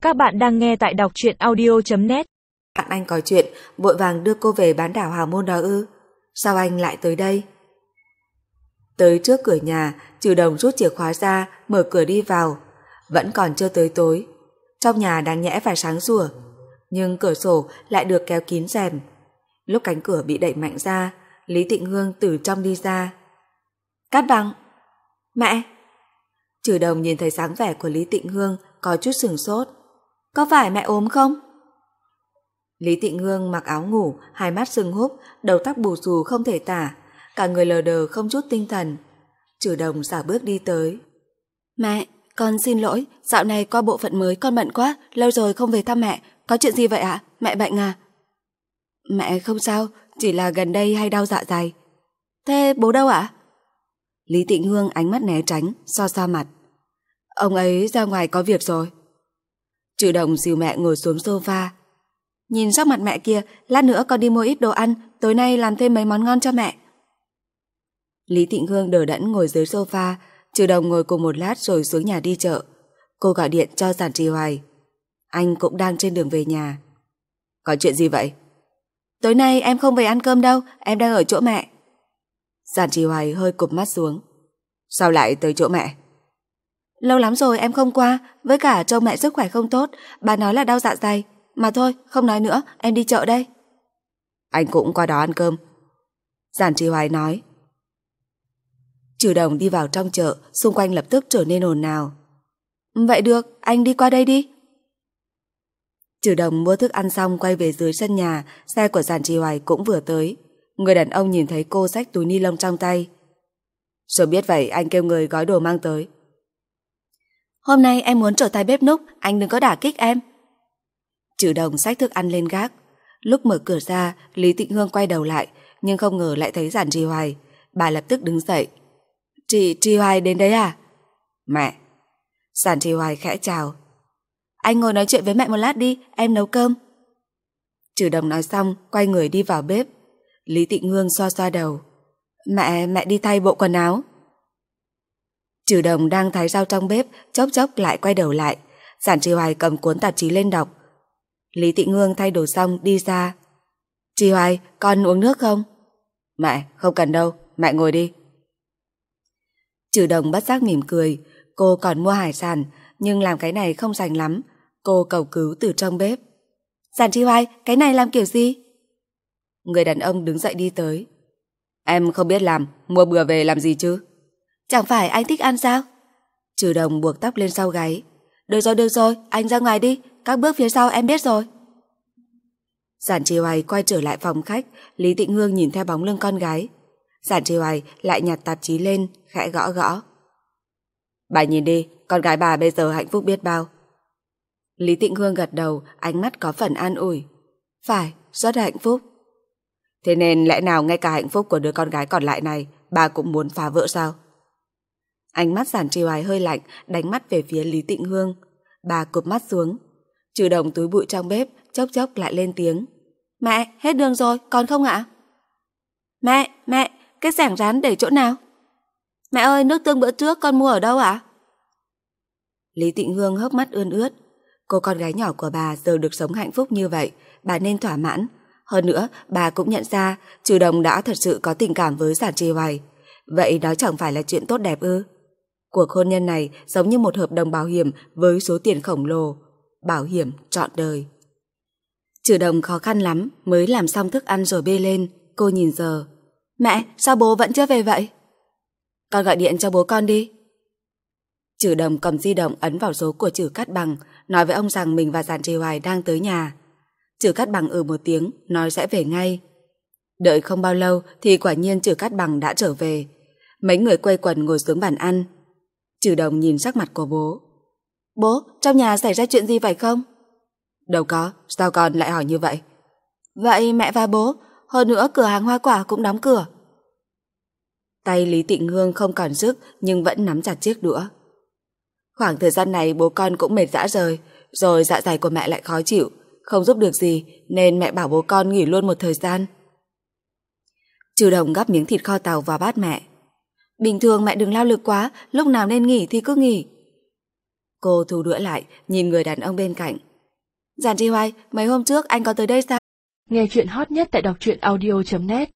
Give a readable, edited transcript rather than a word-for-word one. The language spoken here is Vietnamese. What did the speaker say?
Các bạn đang nghe tại đọc truyện audio.net. Bạn anh có chuyện, vội vàng đưa cô về bán đảo Hào Môn đó ư? Sao anh lại tới đây? Tới trước cửa nhà, Trừ Đồng rút chìa khóa ra, mở cửa đi vào. Vẫn còn chưa tới tối. Trong nhà đáng nhẽ phải sáng sủa, nhưng cửa sổ lại được kéo kín rèm. Lúc cánh cửa bị đẩy mạnh ra, Lý Tịnh Hương từ trong đi ra. Cát Bằng! Mẹ! Trừ Đồng nhìn thấy dáng vẻ của Lý Tịnh Hương có chút sửng sốt. Có phải mẹ ốm không? Lý Tịnh Hương mặc áo ngủ, hai mắt sưng húp, đầu tóc bù xù không thể tả, cả người lờ đờ không chút tinh thần. Trừ Đồng xảo bước đi tới. Mẹ, con xin lỗi, dạo này qua bộ phận mới con bận quá, lâu rồi không về thăm mẹ. Có chuyện gì vậy ạ? Mẹ bệnh à? Mẹ không sao, chỉ là gần đây hay đau dạ dày. Thế bố đâu ạ? Lý Tịnh Hương ánh mắt né tránh, so so mặt. Ông ấy ra ngoài có việc rồi. Trừ Đồng dìu mẹ ngồi xuống sofa. Nhìn sắc mặt mẹ kia, lát nữa con đi mua ít đồ ăn, tối nay làm thêm mấy món ngon cho mẹ. Lý Tịnh Hương đờ đẫn ngồi dưới sofa, Trừ Đồng ngồi cùng một lát rồi xuống nhà đi chợ. Cô gọi điện cho Giản Trì Hoài. Anh cũng đang trên đường về nhà. Có chuyện gì vậy? Tối nay em không về ăn cơm đâu, em đang ở chỗ mẹ. Giản Trì Hoài hơi cụp mắt xuống. Sao lại tới chỗ mẹ? Lâu lắm rồi em không qua, với cả trông mẹ sức khỏe không tốt, bà nói là đau dạ dày. Mà thôi, không nói nữa, em đi chợ đây. Anh cũng qua đó ăn cơm. Giản Trì Hoài nói. Trừ Đồng đi vào trong chợ, xung quanh lập tức trở nên ồn ào. Vậy được, anh đi qua đây đi. Trừ Đồng mua thức ăn xong quay về dưới sân nhà, xe của Giản Trì Hoài cũng vừa tới. Người đàn ông nhìn thấy cô xách túi ni lông trong tay. Rồi biết vậy anh kêu người gói đồ mang tới. Hôm nay em muốn trở thành bếp núc, anh đừng có đả kích em. Trừ Đồng xách thức ăn lên gác. Lúc mở cửa ra, Lý Tịnh Hương quay đầu lại, nhưng không ngờ lại thấy Giản Trì Hoài. Bà lập tức đứng dậy. Trì Hoài đến đấy à? Mẹ. Giản Trì Hoài khẽ chào. Anh ngồi nói chuyện với mẹ một lát đi, em nấu cơm. Trừ Đồng nói xong, quay người đi vào bếp. Lý Tịnh Hương xoa xoa đầu. Mẹ đi thay bộ quần áo. Trừ Đồng đang thái rau trong bếp, chốc chốc lại quay đầu lại. Giản Trì Hoài cầm cuốn tạp chí lên đọc. Lý Tịnh Hương thay đồ xong đi ra. Trì Hoài, con uống nước không? Mẹ, không cần đâu, mẹ ngồi đi. Trừ Đồng bất giác mỉm cười. Cô còn mua hải sản, nhưng làm cái này không rành lắm. Cô cầu cứu từ trong bếp. Giản Trì Hoài, cái này làm kiểu gì? Người đàn ông đứng dậy đi tới. Em không biết làm, mua bừa về làm gì chứ? Chẳng phải anh thích ăn sao? Trừ Đồng buộc tóc lên sau gáy. Được rồi, anh ra ngoài đi, các bước phía sau em biết rồi. Giản Trì Hoài quay trở lại phòng khách. Lý Tịnh Hương nhìn theo bóng lưng con gái. Giản Trì Hoài lại nhặt tạp chí lên, khẽ gõ gõ. Bà nhìn đi, con gái bà bây giờ hạnh phúc biết bao. Lý Tịnh Hương gật đầu, ánh mắt có phần an ủi. Phải, rất hạnh phúc. Thế nên lẽ nào ngay cả hạnh phúc của đứa con gái còn lại này bà cũng muốn phá vỡ sao? Ánh mắt Giản Trì Hoài hơi lạnh, đánh mắt về phía Lý Tịnh Hương. Bà cụp mắt xuống. Trừ Đồng túi bụi trong bếp, chốc chốc lại lên tiếng. Mẹ, hết đường rồi, còn không ạ? Mẹ, cái xẻng rán để chỗ nào? Mẹ ơi, nước tương bữa trước con mua ở đâu ạ? Lý Tịnh Hương hốc mắt ươn ướt. Cô con gái nhỏ của bà giờ được sống hạnh phúc như vậy, bà nên thỏa mãn. Hơn nữa, bà cũng nhận ra Trừ Đồng đã thật sự có tình cảm với Giản Trì Hoài. Vậy đó chẳng phải là chuyện tốt đẹp ư? Cuộc hôn nhân này giống như một hợp đồng bảo hiểm với số tiền khổng lồ. Bảo hiểm trọn đời. Trừ Đồng khó khăn lắm mới làm xong thức ăn rồi bê lên. Cô nhìn giờ. Mẹ, sao bố vẫn chưa về vậy? Con gọi điện cho bố con đi. Trừ Đồng cầm di động ấn vào số của Trừ Cát Bằng, nói với ông rằng mình và Giản Trì Hoài đang tới nhà. Trừ Cát Bằng một tiếng, nói sẽ về ngay. Đợi không bao lâu thì quả nhiên Trừ Cát Bằng đã trở về. Mấy người quây quần ngồi xuống bàn ăn. Trừ Đồng nhìn sắc mặt của bố. Bố, trong nhà xảy ra chuyện gì phải không? Đâu có, sao con lại hỏi như vậy? Vậy mẹ và bố, hơn nữa cửa hàng hoa quả cũng đóng cửa. Tay Lý Tịnh Hương không còn sức nhưng vẫn nắm chặt chiếc đũa. Khoảng thời gian này bố con cũng mệt rã rời, rồi dạ dày của mẹ lại khó chịu, không giúp được gì nên mẹ bảo bố con nghỉ luôn một thời gian. Trừ Đồng gắp miếng thịt kho tàu vào bát mẹ. Bình thường mẹ đừng lao lực quá, lúc nào nên nghỉ thì cứ nghỉ. Cô thu đũa lại, nhìn người đàn ông bên cạnh. Giản Chi Hoài, mấy hôm trước anh có tới đây sao? Nghe chuyện hot nhất tại đọc truyện audio.net